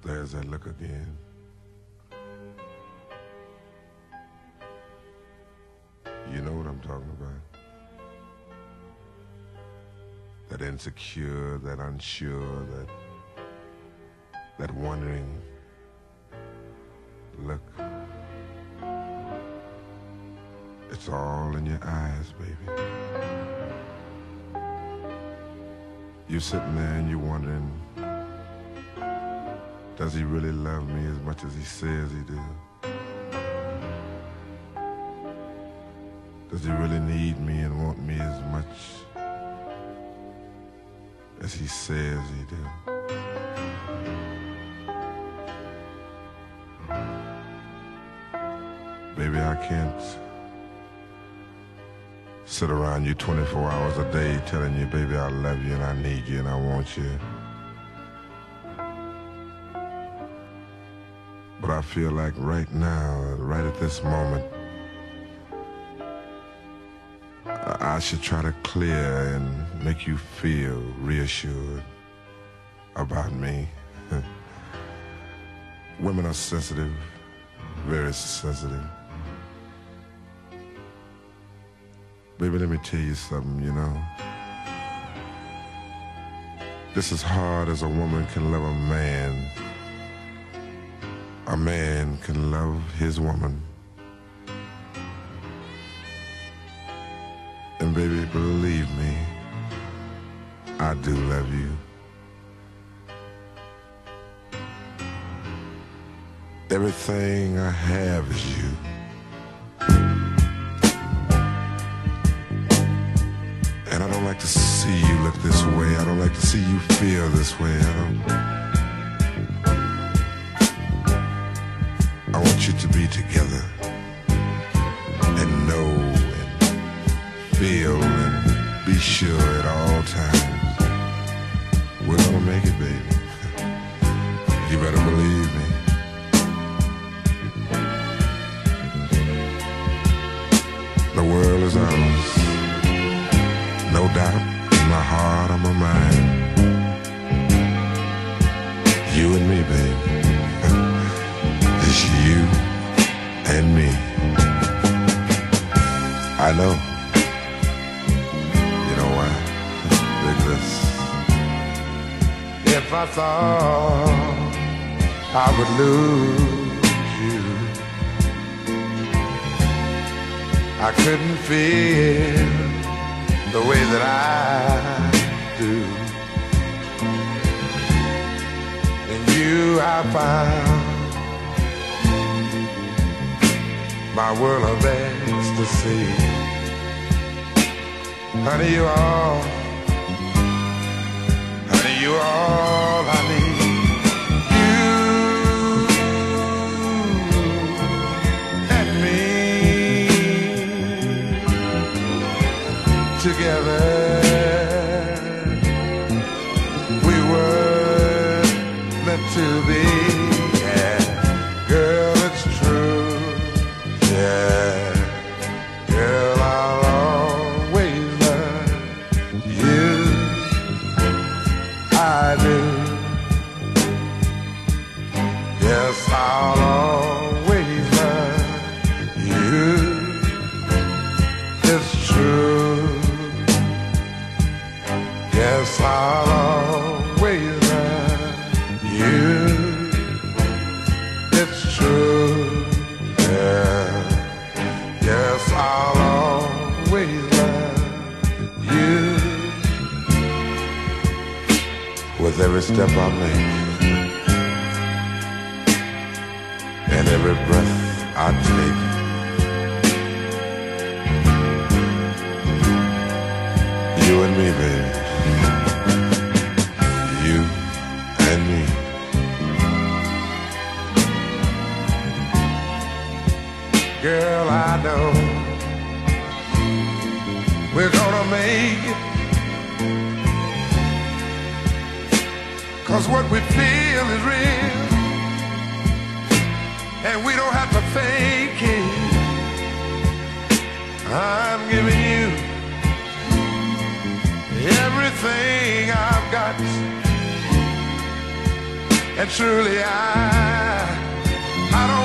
There's that look again. You know what I'm talking about. That insecure, that unsure, that wondering look. It's all in your eyes, baby. You're sitting there and you're wondering, does he really love me as much as he says he do? Does he really need me and want me as much as he says he do? Baby, I can't sit around you 24 hours a day telling you, baby, I love you and I need you and I want you. But I feel like right now, right at this moment, I should try to clear and make you feel reassured about me. Women are sensitive, very sensitive. Baby, let me tell you something, you know. Just as hard as a woman can love a man can love his woman. And baby, believe me, I do love you. Everything I have is you. And I don't like to see you look this way. I don't like to see you feel this way. I want you to be together and know and feel and be sure at all times we're gonna make it, baby. You better believe me. The world is ours. No doubt in my heart or my mind. You and me, baby. It's you and me. I know. You know why? Because if I thought I would lose you, I couldn't feel the way that I do. In you I found my world of ecstasy. Honey, you all I need. You and me together. We were meant to be. Yeah, girl, it's true. Yeah, girl, I'll always love you. I do. Yes, I'll always love you. It's true. Yes, I'll always love you. It's true. Yeah. Yes, I'll always love you. With every step I make and every breath I take, you and me, baby. You and me. Girl, I know we're gonna make it, 'cause what we feel is real, and we don't have to fake it. I'm giving you everything I've got, truly I don't